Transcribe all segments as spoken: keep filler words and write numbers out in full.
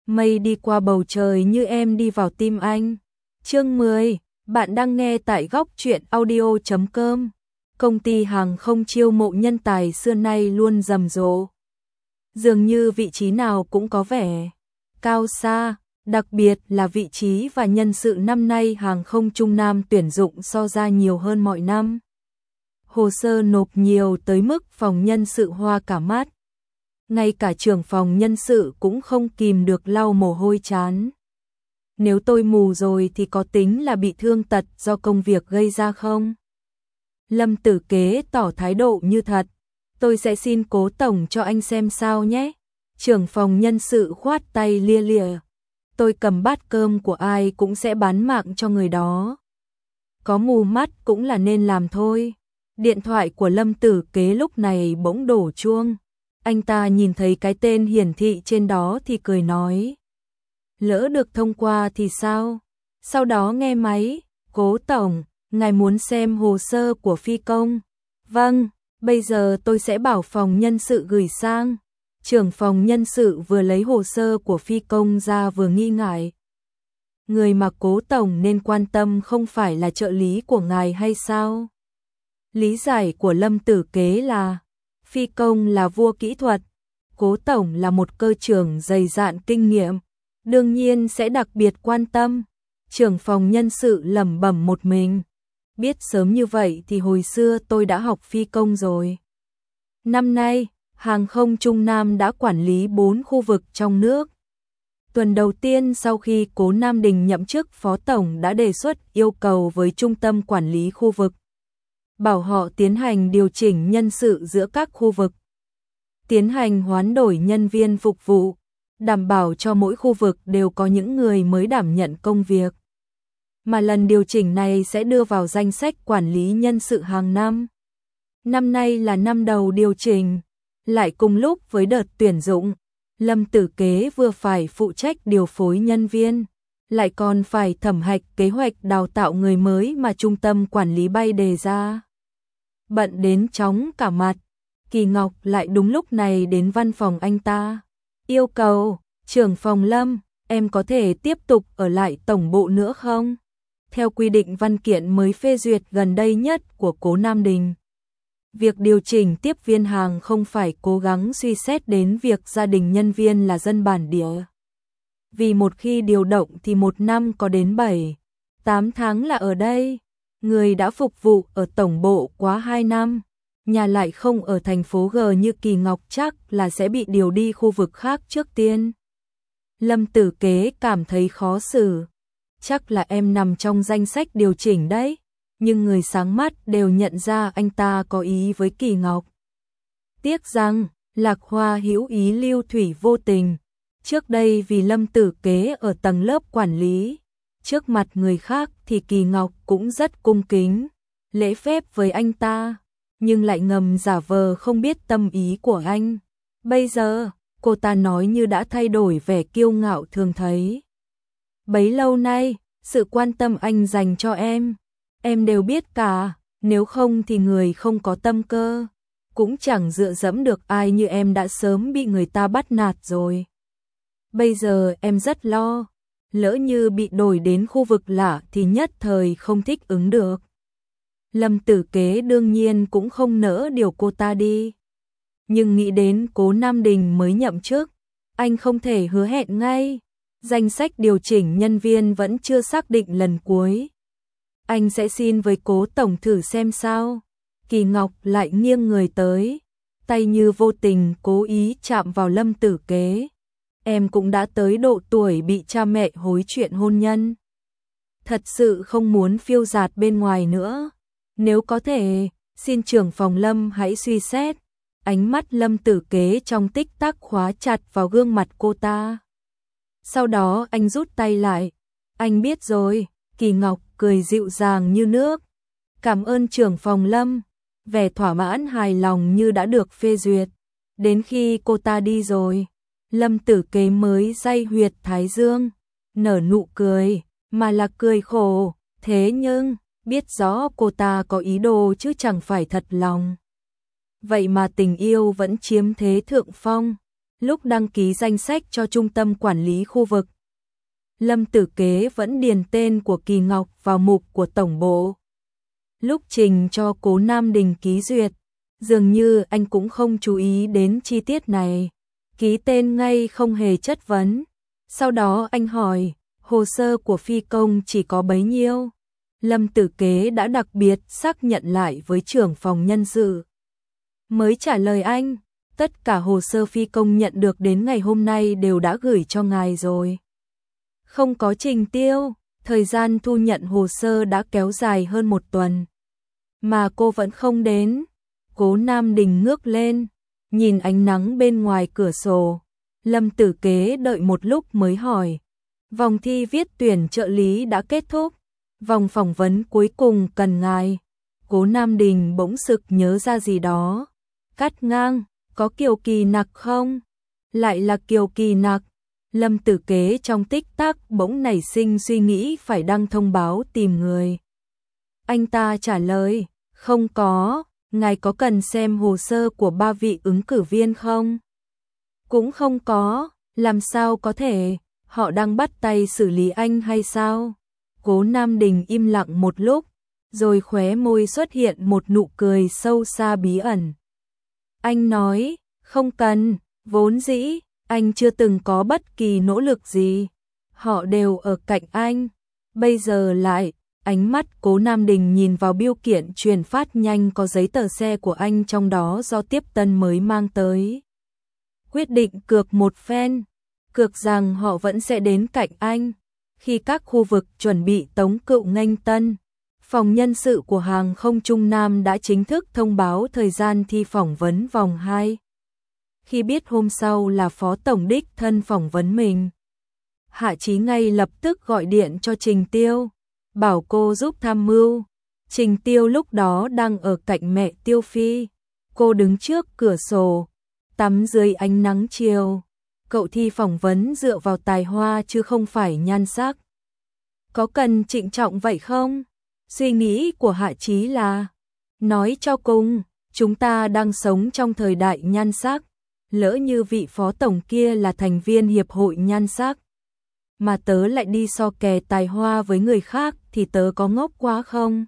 mây đi qua bầu trời như em đi vào tim anh. Chương mười, bạn đang nghe tại góc truyện audio chấm com. Công ty hàng không chiêu mộ nhân tài xưa nay luôn rầm rộ. Dường như vị trí nào cũng có vẻ cao xa, đặc biệt là vị trí và nhân sự năm nay hàng không Trung Nam tuyển dụng so ra nhiều hơn mọi năm. Hồ sơ nộp nhiều tới mức phòng nhân sự hoa cả mắt. Ngay cả trưởng phòng nhân sự cũng không kìm được lau mồ hôi trán. Nếu tôi mù rồi thì có tính là bị thương tật do công việc gây ra không? Lâm Tử Kế tỏ thái độ như thật. Tôi sẽ xin Cố tổng cho anh xem sao nhé. Trưởng phòng nhân sự khoát tay lia lịa. Tôi cầm bát cơm của ai cũng sẽ bán mạng cho người đó. Có mù mắt cũng là nên làm thôi. Điện thoại của Lâm Tử Kế lúc này bỗng đổ chuông. Anh ta nhìn thấy cái tên hiển thị trên đó thì cười nói. Lỡ được thông qua thì sao? Sau đó nghe máy. Cố tổng, ngài muốn xem hồ sơ của phi công. Vâng, bây giờ tôi sẽ bảo phòng nhân sự gửi sang. Trưởng phòng nhân sự vừa lấy hồ sơ của phi công ra vừa nghi ngại. Người mà Cố tổng nên quan tâm không phải là trợ lý của ngài hay sao? Lý giải của Lâm Tử Kế là phi công là vua kỹ thuật, Cố tổng là một cơ trưởng dày dạn kinh nghiệm, đương nhiên sẽ đặc biệt quan tâm. Trưởng phòng nhân sự lẩm bẩm một mình, biết sớm như vậy thì hồi xưa tôi đã học phi công rồi. Năm nay, hàng không Trung Nam đã quản lý bốn khu vực trong nước. Tuần đầu tiên sau khi Cố Nam Đình nhậm chức phó tổng đã đề xuất yêu cầu với trung tâm quản lý khu vực, bảo họ tiến hành điều chỉnh nhân sự giữa các khu vực, tiến hành hoán đổi nhân viên phục vụ, đảm bảo cho mỗi khu vực đều có những người mới đảm nhận công việc. Mà lần điều chỉnh này sẽ đưa vào danh sách quản lý nhân sự hàng năm. Năm nay là năm đầu điều chỉnh, lại cùng lúc với đợt tuyển dụng, Lâm Tử Kế vừa phải phụ trách điều phối nhân viên, lại còn phải thẩm hạch kế hoạch đào tạo người mới mà trung tâm quản lý bay đề ra. Bận đến chóng cả mặt, Kỳ Ngọc lại đúng lúc này đến văn phòng anh ta. Yêu cầu, trưởng phòng Lâm, em có thể tiếp tục ở lại tổng bộ nữa không? Theo quy định văn kiện mới phê duyệt gần đây nhất của Cố Nam Đình, việc điều chỉnh tiếp viên hàng không phải cố gắng suy xét đến việc gia đình nhân viên là dân bản địa. Vì một khi điều động thì một năm có đến bảy, tám tháng là ở đây. Người đã phục vụ ở tổng bộ quá hai năm, nhà lại không ở thành phố G như Kỳ Ngọc chắc là sẽ bị điều đi khu vực khác trước tiên. Lâm Tử Kế cảm thấy khó xử. Chắc là em nằm trong danh sách điều chỉnh đấy, nhưng người sáng mắt đều nhận ra anh ta có ý với Kỳ Ngọc. Tiếc rằng, Lạc Hoa hữu ý lưu thủy vô tình. Trước đây vì Lâm Tử Kế ở tầng lớp quản lý, trước mặt người khác thì Kỳ Ngọc cũng rất cung kính, lễ phép với anh ta, nhưng lại ngầm giả vờ không biết tâm ý của anh. Bây giờ, cô ta nói như đã thay đổi vẻ kiêu ngạo thường thấy. Bấy lâu nay, sự quan tâm anh dành cho em, em đều biết cả, nếu không thì người không có tâm cơ, cũng chẳng dựa dẫm được ai như em đã sớm bị người ta bắt nạt rồi. Bây giờ em rất lo, lỡ như bị đổi đến khu vực lạ thì nhất thời không thích ứng được. Lâm Tử Kế đương nhiên cũng không nỡ điều cô ta đi. Nhưng nghĩ đến Cố Nam Đình mới nhậm chức, anh không thể hứa hẹn ngay. Danh sách điều chỉnh nhân viên vẫn chưa xác định lần cuối. Anh sẽ xin với Cố tổng thử xem sao. Kỳ Ngọc lại nghiêng người tới, tay như vô tình cố ý chạm vào Lâm Tử Kế. Em cũng đã tới độ tuổi bị cha mẹ hối chuyện hôn nhân. Thật sự không muốn phiêu dạt bên ngoài nữa. Nếu có thể, xin trưởng phòng Lâm hãy suy xét. Ánh mắt Lâm Tử Kế trong tích tắc khóa chặt vào gương mặt cô ta. Sau đó anh rút tay lại. Anh biết rồi, Kỳ Ngọc cười dịu dàng như nước. Cảm ơn trưởng phòng Lâm. Vẻ thỏa mãn hài lòng như đã được phê duyệt. Đến khi cô ta đi rồi, Lâm Tử Kế mới day huyệt thái dương, nở nụ cười, mà là cười khổ, thế nhưng, biết rõ cô ta có ý đồ chứ chẳng phải thật lòng. Vậy mà tình yêu vẫn chiếm thế thượng phong, Lúc đăng ký danh sách cho trung tâm quản lý khu vực, Lâm Tử Kế vẫn điền tên của Kỳ Ngọc vào mục của tổng bộ. Lúc trình cho Cố Nam Đình ký duyệt, dường như anh cũng không chú ý đến chi tiết này, ký tên ngay không hề chất vấn. Sau đó anh hỏi, hồ sơ của phi công chỉ có bấy nhiêu? Lâm Tử Kế đã đặc biệt xác nhận lại với trưởng phòng nhân sự. Mới trả lời anh, tất cả hồ sơ phi công nhận được đến ngày hôm nay đều đã gửi cho ngài rồi. Không có Trình Tiêu, thời gian thu nhận hồ sơ đã kéo dài hơn một tuần. Mà cô vẫn không đến. Cố Nam Đình ngước lên, nhìn ánh nắng bên ngoài cửa sổ. Lâm Tử Kế đợi một lúc mới hỏi. Vòng thi viết tuyển trợ lý đã kết thúc. Vòng phỏng vấn cuối cùng cần ngài. Cố Nam Đình bỗng sực nhớ ra gì đó. Cắt ngang, có Kiều Kỳ Nặc không? Lại là Kiều Kỳ Nặc. Lâm Tử Kế trong tích tắc bỗng nảy sinh suy nghĩ phải đăng thông báo tìm người. Anh ta trả lời, không có, ngài có cần xem hồ sơ của ba vị ứng cử viên không? Cũng không có, làm sao có thể, họ đang bắt tay xử lý anh hay sao? Cố Nam Đình im lặng một lúc, rồi khóe môi xuất hiện một nụ cười sâu xa bí ẩn. Anh nói, không cần, vốn dĩ, anh chưa từng có bất kỳ nỗ lực gì. Họ đều ở cạnh anh. Bây giờ lại, ánh mắt Cố Nam Đình nhìn vào biêu kiện truyền phát nhanh có giấy tờ xe của anh trong đó do Tiếp Tân mới mang tới. Quyết định cược một phen, cược rằng họ vẫn sẽ đến cạnh anh. Khi các khu vực chuẩn bị tống cựu nghênh tân, phòng nhân sự của hàng không Trung Nam đã chính thức thông báo thời gian thi phỏng vấn vòng hai. Khi biết hôm sau là Phó Tổng đích thân phỏng vấn mình, Hạ Chí ngay lập tức gọi điện cho Trình Tiêu, bảo cô giúp tham mưu. Trình Tiêu lúc đó đang ở cạnh mẹ Tiêu Phi, cô đứng trước cửa sổ, tắm dưới ánh nắng chiều. Cậu thi phỏng vấn dựa vào tài hoa chứ không phải nhan sắc. Có cần trịnh trọng vậy không? Suy nghĩ của Hạ Chí là, nói cho cùng, chúng ta đang sống trong thời đại nhan sắc. Lỡ như vị phó tổng kia là thành viên hiệp hội nhan sắc, mà tớ lại đi so kè tài hoa với người khác thì tớ có ngốc quá không?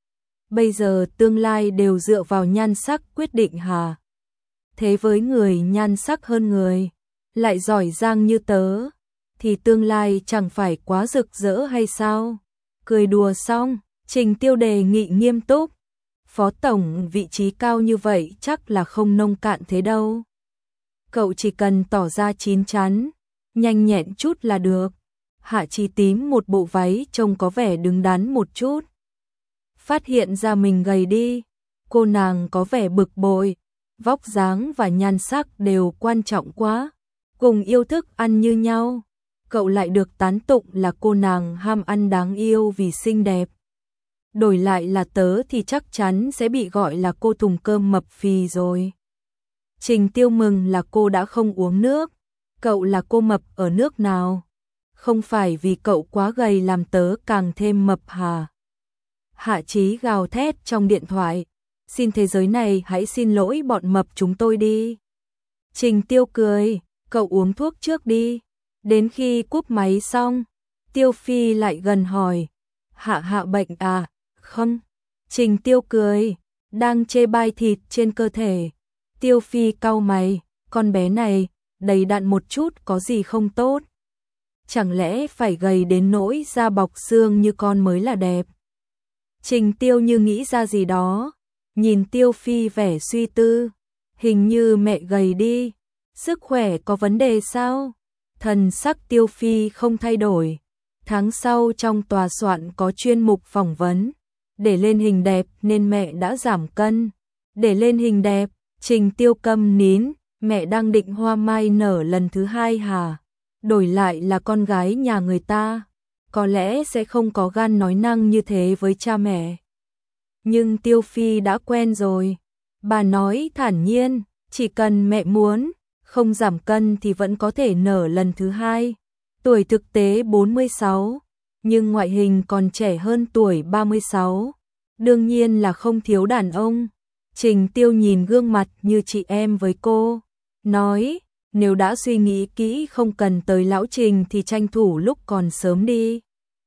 Bây giờ tương lai đều dựa vào nhan sắc quyết định hả? Thế với người nhan sắc hơn người, lại giỏi giang như tớ, thì tương lai chẳng phải quá rực rỡ hay sao? Cười đùa xong, Trình Tiêu đề nghị nghiêm túc. Phó tổng vị trí cao như vậy chắc là không nông cạn thế đâu. Cậu chỉ cần tỏ ra chín chắn, nhanh nhẹn chút là được. Hạ Chí tím một bộ váy trông có vẻ đứng đắn một chút. Phát hiện ra mình gầy đi, cô nàng có vẻ bực bội. Vóc dáng và nhan sắc đều quan trọng quá, cùng yêu thức ăn như nhau. Cậu lại được tán tụng là cô nàng ham ăn đáng yêu vì xinh đẹp. Đổi lại là tớ thì chắc chắn sẽ bị gọi là cô thùng cơm mập phì rồi. Trình Tiêu mừng là cô đã không uống nước. Cậu là cô mập ở nước nào? Không phải vì cậu quá gầy làm tớ càng thêm mập hả? Hạ Chí gào thét trong điện thoại. Xin thế giới này hãy xin lỗi bọn mập chúng tôi đi. Trình Tiêu cười, cậu uống thuốc trước đi. Đến khi cúp máy xong, Tiêu Phi lại gần hỏi, Hạ Hạ bệnh à? Không. Trình Tiêu cười, đang chê bai thịt trên cơ thể. Tiêu Phi cau mày, con bé này, đầy đặn một chút có gì không tốt? Chẳng lẽ phải gầy đến nỗi da bọc xương như con mới là đẹp? Trình Tiêu như nghĩ ra gì đó, nhìn Tiêu Phi vẻ suy tư, hình như mẹ gầy đi, sức khỏe có vấn đề sao? Thần sắc Tiêu Phi không thay đổi. Tháng sau trong tòa soạn có chuyên mục phỏng vấn, để lên hình đẹp nên mẹ đã giảm cân. Để lên hình đẹp, Trình Tiêu câm nín, mẹ đang định hoa mai nở lần thứ hai hả? Đổi lại là con gái nhà người ta, có lẽ sẽ không có gan nói năng như thế với cha mẹ. Nhưng Tiêu Phi đã quen rồi. Bà nói thản nhiên, chỉ cần mẹ muốn, không giảm cân thì vẫn có thể nở lần thứ hai. Tuổi thực tế bốn mươi sáu, nhưng ngoại hình còn trẻ hơn tuổi ba mươi sáu. Đương nhiên là không thiếu đàn ông. Trình Tiêu nhìn gương mặt như chị em với cô, nói, Nếu đã suy nghĩ kỹ không cần tới lão Trình thì tranh thủ lúc còn sớm đi.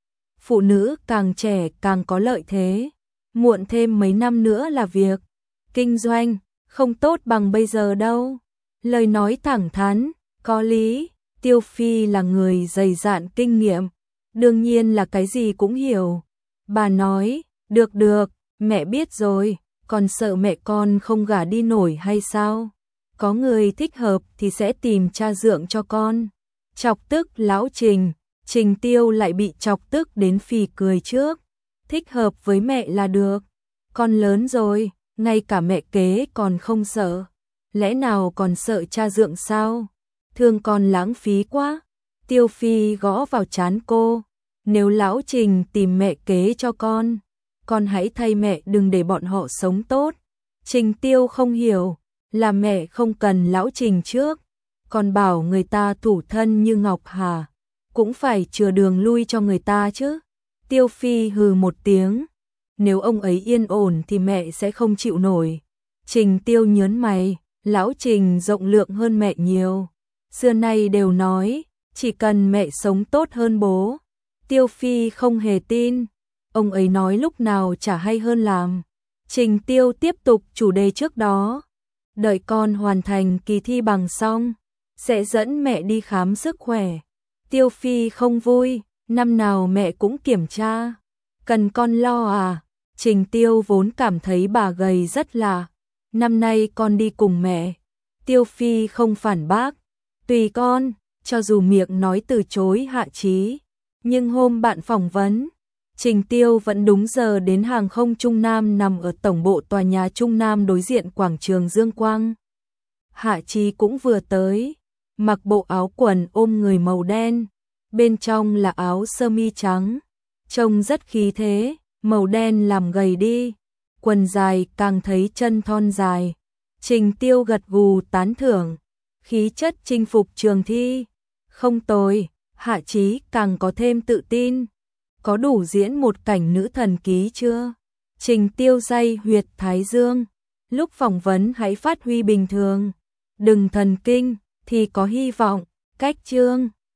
Phụ nữ càng trẻ càng có lợi thế, muộn thêm mấy năm nữa là việc kinh doanh không tốt bằng bây giờ đâu. Lời nói thẳng thắn, có lý. Tiêu Phi là người dày dạn kinh nghiệm, đương nhiên là cái gì cũng hiểu. Bà nói, được được, mẹ biết rồi, còn sợ mẹ con không gả đi nổi hay sao? Có người thích hợp thì sẽ tìm cha dượng cho con. Chọc tức lão Trình, Trình Tiêu lại bị chọc tức đến phì cười trước. Thích hợp với mẹ là được, con lớn rồi, ngay cả mẹ kế còn không sợ. Lẽ nào còn sợ cha dượng sao? Thương con lãng phí quá. Tiêu Phi gõ vào trán cô. Nếu lão Trình tìm mẹ kế cho con, con hãy thay mẹ đừng để bọn họ sống tốt. Trình Tiêu không hiểu, là mẹ không cần lão Trình trước, còn bảo người ta thủ thân như ngọc hà, cũng phải chừa đường lui cho người ta chứ. Tiêu Phi hừ một tiếng, nếu ông ấy yên ổn thì mẹ sẽ không chịu nổi. Trình Tiêu nhớn mày, lão Trình rộng lượng hơn mẹ nhiều. Xưa nay đều nói, chỉ cần mẹ sống tốt hơn bố. Tiêu Phi không hề tin, ông ấy nói lúc nào chả hay hơn làm. Trình Tiêu tiếp tục chủ đề trước đó. Đợi con hoàn thành kỳ thi bằng xong, sẽ dẫn mẹ đi khám sức khỏe. Tiêu Phi không vui, năm nào mẹ cũng kiểm tra. Cần con lo à? Trình Tiêu vốn cảm thấy bà gầy rất lạ. Năm nay con đi cùng mẹ. Tiêu Phi không phản bác. Tùy con, cho dù miệng nói từ chối Hạ Chí. Nhưng hôm bạn phỏng vấn, Trình Tiêu vẫn đúng giờ đến hàng không Trung Nam nằm ở tổng bộ tòa nhà Trung Nam đối diện quảng trường Dương Quang. Hạ Chí cũng vừa tới, mặc bộ áo quần ôm người màu đen, bên trong là áo sơ mi trắng, trông rất khí thế, màu đen làm gầy đi, quần dài càng thấy chân thon dài. Trình Tiêu gật gù tán thưởng, khí chất chinh phục trường thi, không tồi. Hạ Chí càng có thêm tự tin. Có đủ diễn một cảnh nữ thần ký chưa? Trình Tiêu day huyệt thái dương. Lúc phỏng vấn hãy phát huy bình thường. Đừng thần kinh, thì có hy vọng. Cách chương